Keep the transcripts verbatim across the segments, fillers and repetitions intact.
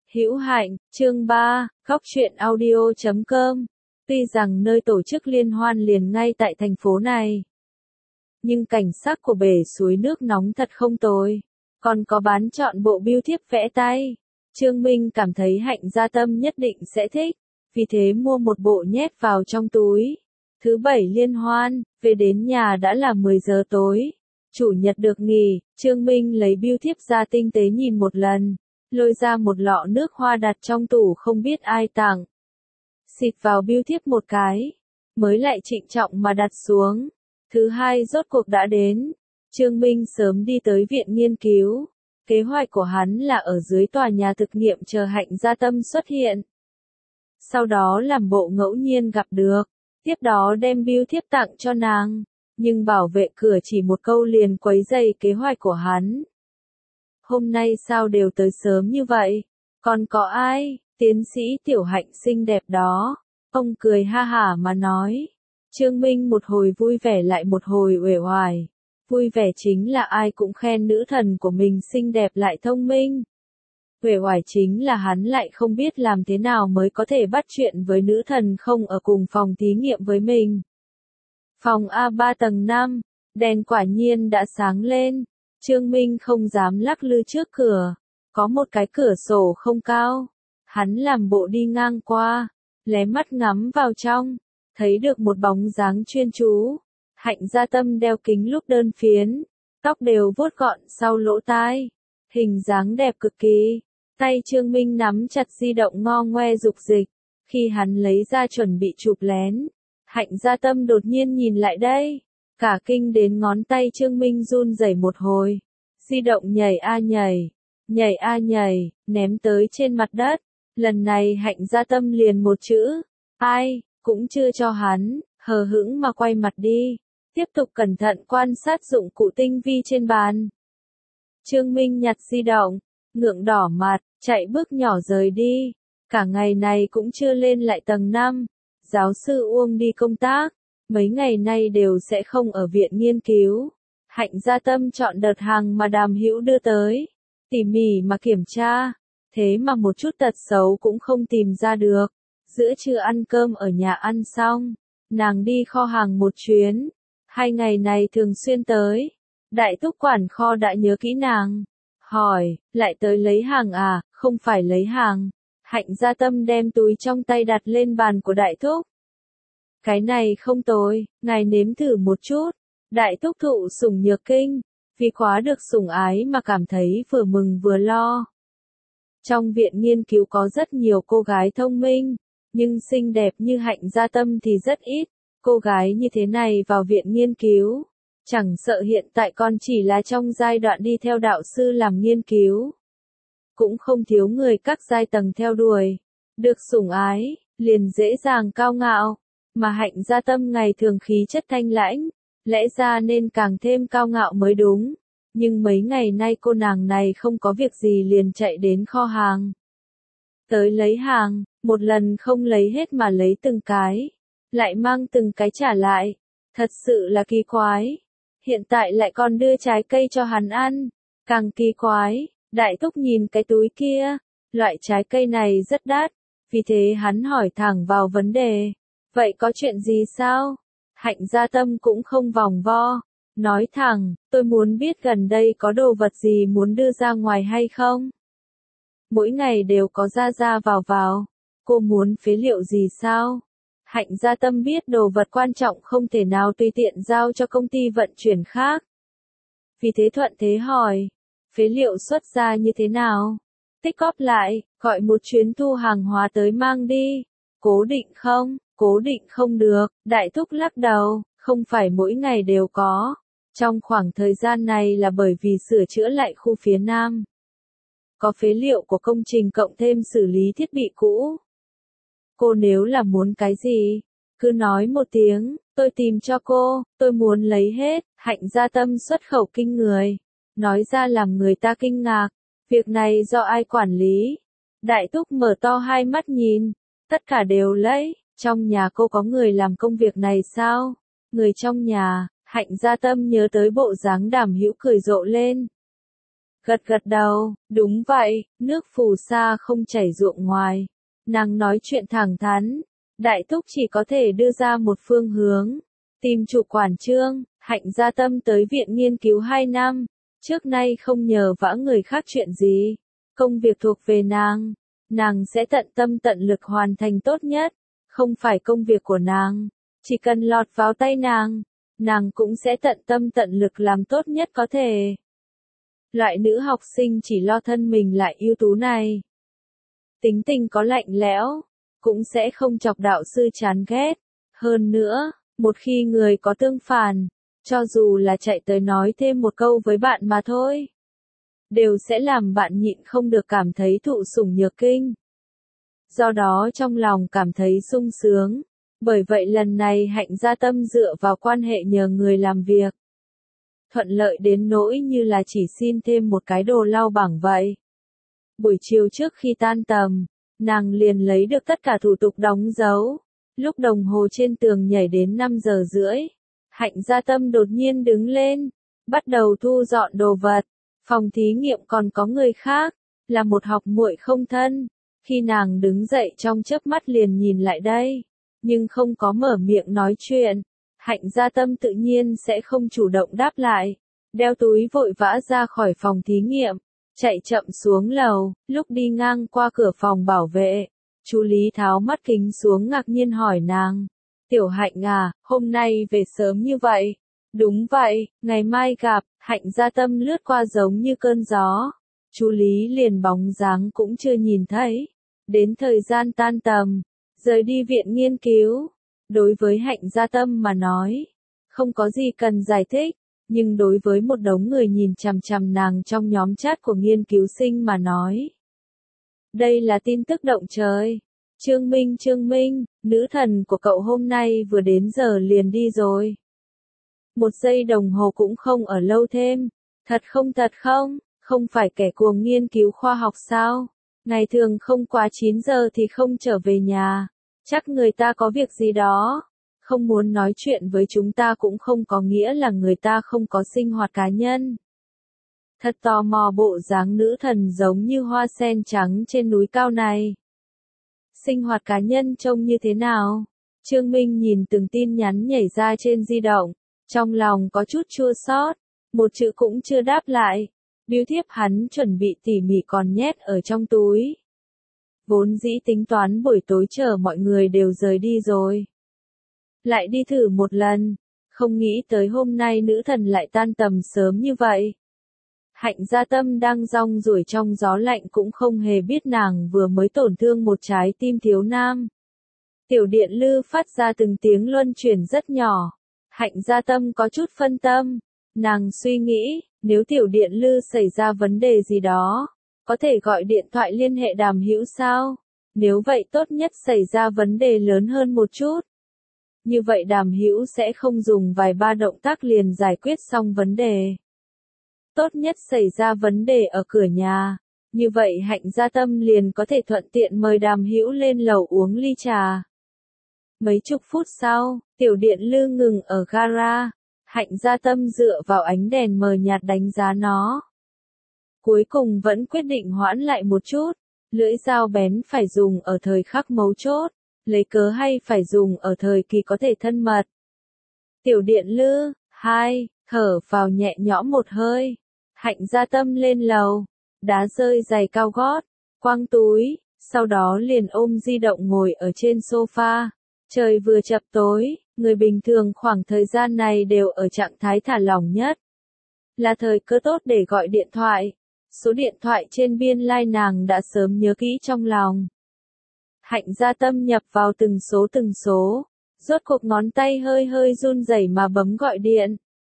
Hữu Hạnh, chương ba, góc truyện audio chấm com. Tuy rằng nơi tổ chức liên hoan liền ngay tại thành phố này, nhưng cảnh sắc của bể suối nước nóng thật không tồi. Còn có bán trọn bộ bưu thiếp vẽ tay. Trương Minh cảm thấy Hạnh Gia Tâm nhất định sẽ thích, vì thế mua một bộ nhét vào trong túi. Thứ bảy liên hoan, về đến nhà đã là mười giờ tối. Chủ nhật được nghỉ, Trương Minh lấy bưu thiếp ra tinh tế nhìn một lần, lôi ra một lọ nước hoa đặt trong tủ không biết ai tặng. Xịt vào bưu thiếp một cái, mới lại trịnh trọng mà đặt xuống. Thứ hai rốt cuộc đã đến. Trương Minh sớm đi tới viện nghiên cứu. Kế hoạch của hắn là ở dưới tòa nhà thực nghiệm chờ Hạnh Gia Tâm xuất hiện. Sau đó làm bộ ngẫu nhiên gặp được, tiếp đó đem bưu thiếp tặng cho nàng. Nhưng bảo vệ cửa chỉ một câu liền quấy rầy kế hoạch của hắn. Hôm nay sao đều tới sớm như vậy? Còn có ai? Tiến sĩ Tiểu Hạnh xinh đẹp đó. Ông cười ha hả mà nói. Trương Minh một hồi vui vẻ lại một hồi uể oải. Vui vẻ chính là ai cũng khen nữ thần của mình xinh đẹp lại thông minh. Uể oải chính là hắn lại không biết làm thế nào mới có thể bắt chuyện với nữ thần không ở cùng phòng thí nghiệm với mình. Phòng A ba tầng năm, đèn quả nhiên đã sáng lên. Trương Minh không dám lắc lư trước cửa. Có một cái cửa sổ không cao. Hắn làm bộ đi ngang qua, lé mắt ngắm vào trong, thấy được một bóng dáng chuyên chú. Hạnh Gia Tâm đeo kính lúp đơn phiến, tóc đều vuốt gọn sau lỗ tai, hình dáng đẹp cực kỳ. Tay Trương Minh nắm chặt di động ngo ngoe dục dịch, khi hắn lấy ra chuẩn bị chụp lén. Hạnh Gia Tâm đột nhiên nhìn lại đây, cả kinh đến ngón tay Trương Minh run rẩy một hồi. Di động nhảy a nhảy, nhảy a nhảy, ném tới trên mặt đất. Lần này Hạnh Gia Tâm liền một chữ, ai, cũng chưa cho hắn, hờ hững mà quay mặt đi. Tiếp tục cẩn thận quan sát dụng cụ tinh vi trên bàn. Trương Minh nhặt di động, ngượng đỏ mặt, chạy bước nhỏ rời đi. Cả ngày này cũng chưa lên lại tầng năm. Giáo sư Uông đi công tác, mấy ngày nay đều sẽ không ở viện nghiên cứu. Hạnh Gia Tâm chọn đợt hàng mà Đàm Hữu đưa tới, tỉ mỉ mà kiểm tra, thế mà một chút tật xấu cũng không tìm ra được. Giữa trưa ăn cơm ở nhà ăn xong, nàng đi kho hàng một chuyến, hai ngày này thường xuyên tới. Đại thúc quản kho đã nhớ kỹ nàng, hỏi, lại tới lấy hàng à? Không phải lấy hàng. Hạnh Gia Tâm đem túi trong tay đặt lên bàn của đại thúc. Cái này không tồi, ngài nếm thử một chút. Đại thúc thụ sủng nhược kinh, vì quá được sủng ái mà cảm thấy vừa mừng vừa lo. Trong viện nghiên cứu có rất nhiều cô gái thông minh, nhưng xinh đẹp như Hạnh Gia Tâm thì rất ít. Cô gái như thế này vào viện nghiên cứu, chẳng sợ hiện tại con chỉ là trong giai đoạn đi theo đạo sư làm nghiên cứu. Cũng không thiếu người các giai tầng theo đuổi. Được sủng ái, liền dễ dàng cao ngạo. Mà Hạnh Gia Tâm ngày thường khí chất thanh lãnh, lẽ ra nên càng thêm cao ngạo mới đúng. Nhưng mấy ngày nay cô nàng này không có việc gì liền chạy đến kho hàng. Tới lấy hàng, một lần không lấy hết mà lấy từng cái. Lại mang từng cái trả lại. Thật sự là kỳ quái. Hiện tại lại còn đưa trái cây cho hắn ăn. Càng kỳ quái. Đại thúc nhìn cái túi kia, loại trái cây này rất đắt, vì thế hắn hỏi thẳng vào vấn đề. Vậy có chuyện gì sao? Hạnh Gia Tâm cũng không vòng vo, nói thẳng, tôi muốn biết gần đây có đồ vật gì muốn đưa ra ngoài hay không? Mỗi ngày đều có ra ra vào vào, cô muốn phế liệu gì sao? Hạnh Gia Tâm biết đồ vật quan trọng không thể nào tùy tiện giao cho công ty vận chuyển khác. Vì thế thuận thế hỏi. Phế liệu xuất ra như thế nào? Tích góp lại, gọi một chuyến thu hàng hóa tới mang đi. Cố định không? Cố định không được. Đại thúc lắc đầu, không phải mỗi ngày đều có. Trong khoảng thời gian này là bởi vì sửa chữa lại khu phía Nam. Có phế liệu của công trình cộng thêm xử lý thiết bị cũ. Cô nếu là muốn cái gì? Cứ nói một tiếng, tôi tìm cho cô, tôi muốn lấy hết. Hạnh Gia Tâm xuất khẩu kinh người. Nói ra làm người ta kinh ngạc, việc này do ai quản lý? Đại thúc mở to hai mắt nhìn, tất cả đều lấy, trong nhà cô có người làm công việc này sao? Người trong nhà, Hạnh Gia Tâm nhớ tới bộ dáng Đàm Hữu cười rộ lên. Gật gật đầu, đúng vậy, nước phù sa không chảy ruộng ngoài. Nàng nói chuyện thẳng thắn, Đại Thúc chỉ có thể đưa ra một phương hướng. Tìm chủ quản trương, Hạnh Gia Tâm tới viện nghiên cứu hai năm, trước nay không nhờ vả người khác chuyện gì. Công việc thuộc về nàng, nàng sẽ tận tâm tận lực hoàn thành tốt nhất, không phải công việc của nàng, chỉ cần lọt vào tay nàng, nàng cũng sẽ tận tâm tận lực làm tốt nhất có thể. Loại nữ học sinh chỉ lo thân mình lại ưu tú này. Tính tình có lạnh lẽo, cũng sẽ không chọc đạo sư chán ghét. Hơn nữa, một khi người có tương phản, cho dù là chạy tới nói thêm một câu với bạn mà thôi, đều sẽ làm bạn nhịn không được cảm thấy thụ sủng nhược kinh. Do đó trong lòng cảm thấy sung sướng. Bởi vậy lần này Hạnh Gia Tâm dựa vào quan hệ nhờ người làm việc. Thuận lợi đến nỗi như là chỉ xin thêm một cái đồ lau bảng vậy. Buổi chiều trước khi tan tầm, nàng liền lấy được tất cả thủ tục đóng dấu. Lúc đồng hồ trên tường nhảy đến năm giờ rưỡi, Hạnh Gia Tâm đột nhiên đứng lên, bắt đầu thu dọn đồ vật. Phòng thí nghiệm còn có người khác, là một học muội không thân. Khi nàng đứng dậy trong chớp mắt liền nhìn lại đây, nhưng không có mở miệng nói chuyện. Hạnh Gia Tâm tự nhiên sẽ không chủ động đáp lại, đeo túi vội vã ra khỏi phòng thí nghiệm, chạy chậm xuống lầu. Lúc đi ngang qua cửa phòng bảo vệ, chú Lý tháo mắt kính xuống ngạc nhiên hỏi nàng, Tiểu Hạnh à, hôm nay về sớm như vậy? Đúng vậy, ngày mai gặp. Hạnh Gia Tâm lướt qua giống như cơn gió, chú Lý liền bóng dáng cũng chưa nhìn thấy. Đến thời gian tan tầm, rời đi viện nghiên cứu. Đối với Hạnh Gia Tâm mà nói, không có gì cần giải thích, nhưng đối với một đống người nhìn chằm chằm nàng trong nhóm chat của nghiên cứu sinh mà nói, đây là tin tức động trời. Trương Minh, Trương Minh, nữ thần của cậu hôm nay vừa đến giờ liền đi rồi. Một giây đồng hồ cũng không ở lâu thêm. Thật không thật không? Không phải kẻ cuồng nghiên cứu khoa học sao? Ngày thường không quá chín giờ thì không trở về nhà. Chắc người ta có việc gì đó. Không muốn nói chuyện với chúng ta cũng không có nghĩa là người ta không có sinh hoạt cá nhân. Thật tò mò bộ dáng nữ thần giống như hoa sen trắng trên núi cao này. Sinh hoạt cá nhân trông như thế nào? Trương Minh nhìn từng tin nhắn nhảy ra trên di động. Trong lòng có chút chua xót, một chữ cũng chưa đáp lại. Bưu thiếp hắn chuẩn bị tỉ mỉ còn nhét ở trong túi. Vốn dĩ tính toán buổi tối chờ mọi người đều rời đi rồi. Lại đi thử một lần, không nghĩ tới hôm nay nữ thần lại tan tầm sớm như vậy. Hạnh Gia Tâm đang rong ruổi trong gió lạnh cũng không hề biết nàng vừa mới tổn thương một trái tim thiếu nam. Tiểu điện lư phát ra từng tiếng luân chuyển rất nhỏ. Hạnh Gia Tâm có chút phân tâm, nàng suy nghĩ, nếu tiểu điện lư xảy ra vấn đề gì đó, có thể gọi điện thoại liên hệ Đàm Hữu sao? Nếu vậy tốt nhất xảy ra vấn đề lớn hơn một chút. Như vậy Đàm Hữu sẽ không dùng vài ba động tác liền giải quyết xong vấn đề. Tốt nhất xảy ra vấn đề ở cửa nhà, như vậy Hạnh Gia Tâm liền có thể thuận tiện mời Đàm Hữu lên lầu uống ly trà. Mấy chục phút sau, tiểu điện lư ngừng ở gara. Hạnh Gia Tâm dựa vào ánh đèn mờ nhạt đánh giá nó. Cuối cùng vẫn quyết định hoãn lại một chút. Lưỡi dao bén phải dùng ở thời khắc mấu chốt, lấy cớ hay phải dùng ở thời kỳ có thể thân mật. Tiểu điện lư, hai, thở vào nhẹ nhõm một hơi. Hạnh Gia Tâm lên lầu, đá rơi giày cao gót, quăng túi, sau đó liền ôm di động ngồi ở trên sofa. Trời vừa chập tối, người bình thường khoảng thời gian này đều ở trạng thái thả lỏng nhất. Là thời cơ tốt để gọi điện thoại. Số điện thoại trên biên lai like nàng đã sớm nhớ kỹ trong lòng. Hạnh Gia Tâm nhập vào từng số từng số, rốt cuộc ngón tay hơi hơi run rẩy mà bấm gọi điện.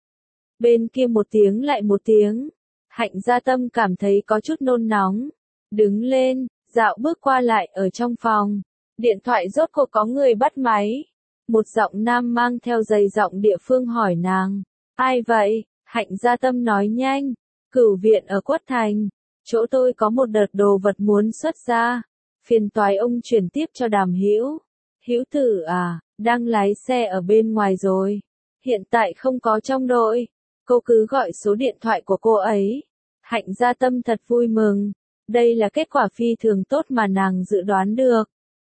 Bên kia một tiếng lại một tiếng, Hạnh Gia Tâm cảm thấy có chút nôn nóng. Đứng lên, dạo bước qua lại ở trong phòng. Điện thoại rốt cuộc có người bắt máy. Một giọng nam mang theo dày giọng địa phương hỏi nàng. Ai vậy? Hạnh Gia Tâm nói nhanh. Cửu viện ở Quất Thành. Chỗ tôi có một đợt đồ vật muốn xuất ra. Phiền toái ông chuyển tiếp cho Đàm Hữu. Hữu tử à, đang lái xe ở bên ngoài rồi. Hiện tại không có trong đội. Cô cứ gọi số điện thoại của cô ấy. Hạnh Gia Tâm thật vui mừng. Đây là kết quả phi thường tốt mà nàng dự đoán được.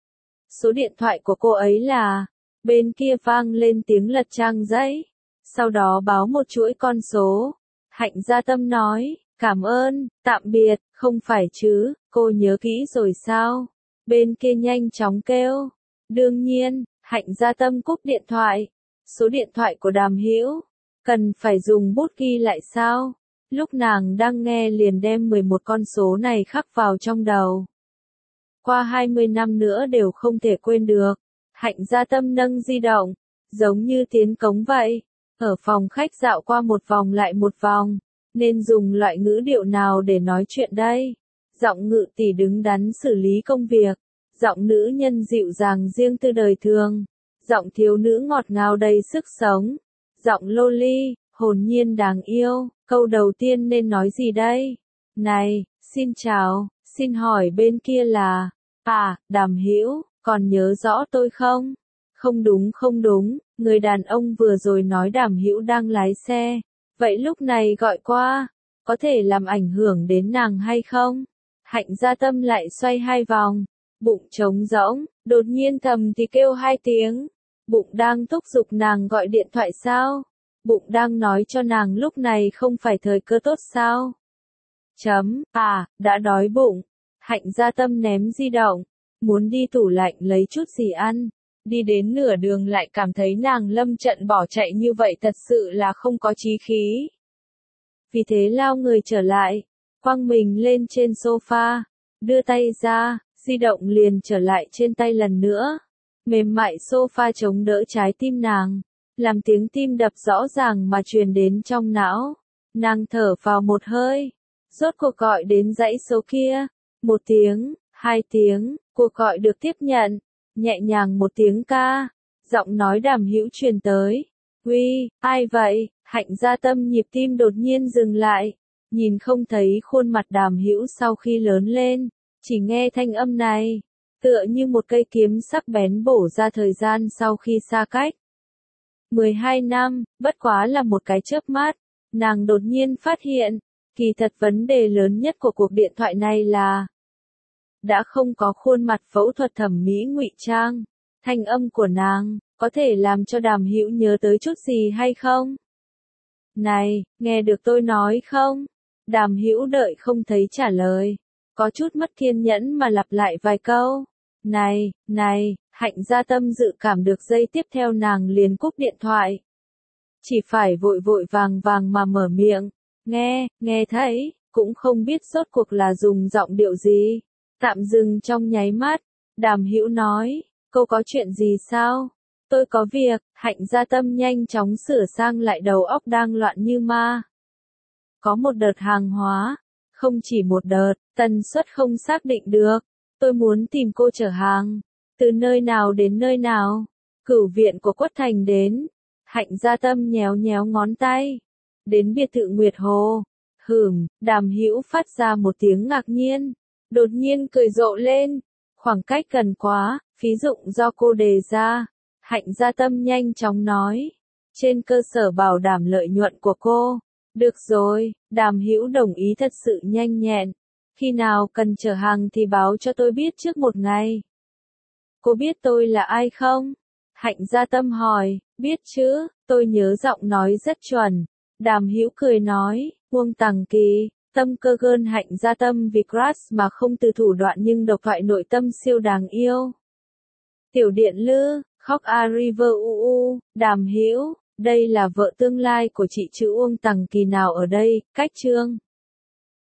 Số điện thoại của cô ấy là... Bên kia vang lên tiếng lật trang giấy. Sau đó báo một chuỗi con số. Hạnh Gia Tâm nói, cảm ơn, tạm biệt, không phải chứ, cô nhớ kỹ rồi sao? Bên kia nhanh chóng kêu. Đương nhiên, Hạnh Gia Tâm cúp điện thoại. Số điện thoại của Đàm Hữu cần phải dùng bút ghi lại sao? Lúc nàng đang nghe liền đem mười một con số này khắc vào trong đầu. Qua hai mươi năm nữa đều không thể quên được. Hạnh Gia Tâm nâng di động, giống như tiến cống vậy. Ở phòng khách dạo qua một vòng lại một vòng. Nên dùng loại ngữ điệu nào để nói chuyện đây? Giọng ngự tỷ đứng đắn xử lý công việc. Giọng nữ nhân dịu dàng riêng tư đời thường. Giọng thiếu nữ ngọt ngào đầy sức sống. Giọng loli, hồn nhiên đáng yêu. Câu đầu tiên nên nói gì đây? Này, xin chào, xin hỏi bên kia là... À, Đàm Hữu, còn nhớ rõ tôi không? Không đúng không đúng, người đàn ông vừa rồi nói Đàm Hữu đang lái xe. Vậy lúc này gọi qua, có thể làm ảnh hưởng đến nàng hay không? Hạnh Gia Tâm lại xoay hai vòng, bụng trống rỗng, đột nhiên thầm thì kêu hai tiếng. Bụng đang thúc giục nàng gọi điện thoại sao? Bụng đang nói cho nàng lúc này không phải thời cơ tốt sao? Chấm, à, đã đói bụng. Hạnh Gia Tâm ném di động, muốn đi tủ lạnh lấy chút gì ăn. Đi đến nửa đường lại cảm thấy nàng lâm trận bỏ chạy như vậy thật sự là không có chí khí. Vì thế lao người trở lại, quăng mình lên trên sofa, đưa tay ra, di động liền trở lại trên tay lần nữa. Mềm mại sofa chống đỡ trái tim nàng, làm tiếng tim đập rõ ràng mà truyền đến trong não. Nàng thở vào một hơi, rốt cuộc gọi đến dãy số kia. Một tiếng, hai tiếng, cuộc gọi được tiếp nhận. Nhẹ nhàng một tiếng ca, giọng nói Đàm Hữu truyền tới. Uy, ai vậy? Hạnh Gia Tâm nhịp tim đột nhiên dừng lại, nhìn không thấy khuôn mặt Đàm Hữu sau khi lớn lên, chỉ nghe thanh âm này, tựa như một cây kiếm sắc bén bổ ra thời gian sau khi xa cách. mười hai năm, bất quá là một cái chớp mắt, nàng đột nhiên phát hiện, kỳ thật vấn đề lớn nhất của cuộc điện thoại này là đã không có khuôn mặt phẫu thuật thẩm mỹ ngụy trang. Thanh âm của nàng có thể làm cho Đàm Hữu nhớ tới chút gì hay không? Này, nghe được tôi nói không? Đàm Hữu đợi không thấy trả lời, có chút mất kiên nhẫn mà lặp lại vài câu. Này, này, Hạnh Gia Tâm dự cảm được giây tiếp theo nàng liền cúp điện thoại. Chỉ phải vội vội vàng vàng mà mở miệng. Nghe, nghe thấy, cũng không biết rốt cuộc là dùng giọng điệu gì. Tạm dừng trong nháy mắt, Đàm Hữu nói, cô có chuyện gì sao? Tôi có việc. Hạnh Gia Tâm nhanh chóng sửa sang lại đầu óc đang loạn như ma. Có một đợt hàng hóa, không chỉ một đợt, tần suất không xác định được. Tôi muốn tìm cô chở hàng. Từ nơi nào đến nơi nào? Cửu viện của Quất Thành đến. Hạnh Gia Tâm nhéo nhéo ngón tay. Đến biệt thự Nguyệt Hồ. Hửm, Đàm Hữu phát ra một tiếng ngạc nhiên. Đột nhiên cười rộ lên. Khoảng cách gần quá, phí dụng do cô đề ra. Hạnh Gia Tâm nhanh chóng nói. Trên cơ sở bảo đảm lợi nhuận của cô. Được rồi, Đàm Hữu đồng ý thật sự nhanh nhẹn. Khi nào cần chở hàng thì báo cho tôi biết trước một ngày. Cô biết tôi là ai không? Hạnh Gia Tâm hỏi. Biết chứ, tôi nhớ giọng nói rất chuẩn. Đàm Hữu cười nói. Uông Tằng Kỳ. Tâm cơ gơn Hạnh Gia Tâm vì crush mà không từ thủ đoạn nhưng độc thoại nội tâm siêu đáng yêu. Tiểu điện lư, khóc a river u u, Đàm Hữu, đây là vợ tương lai của chị chữ Uông Tằng Kỳ nào ở đây, cách chương.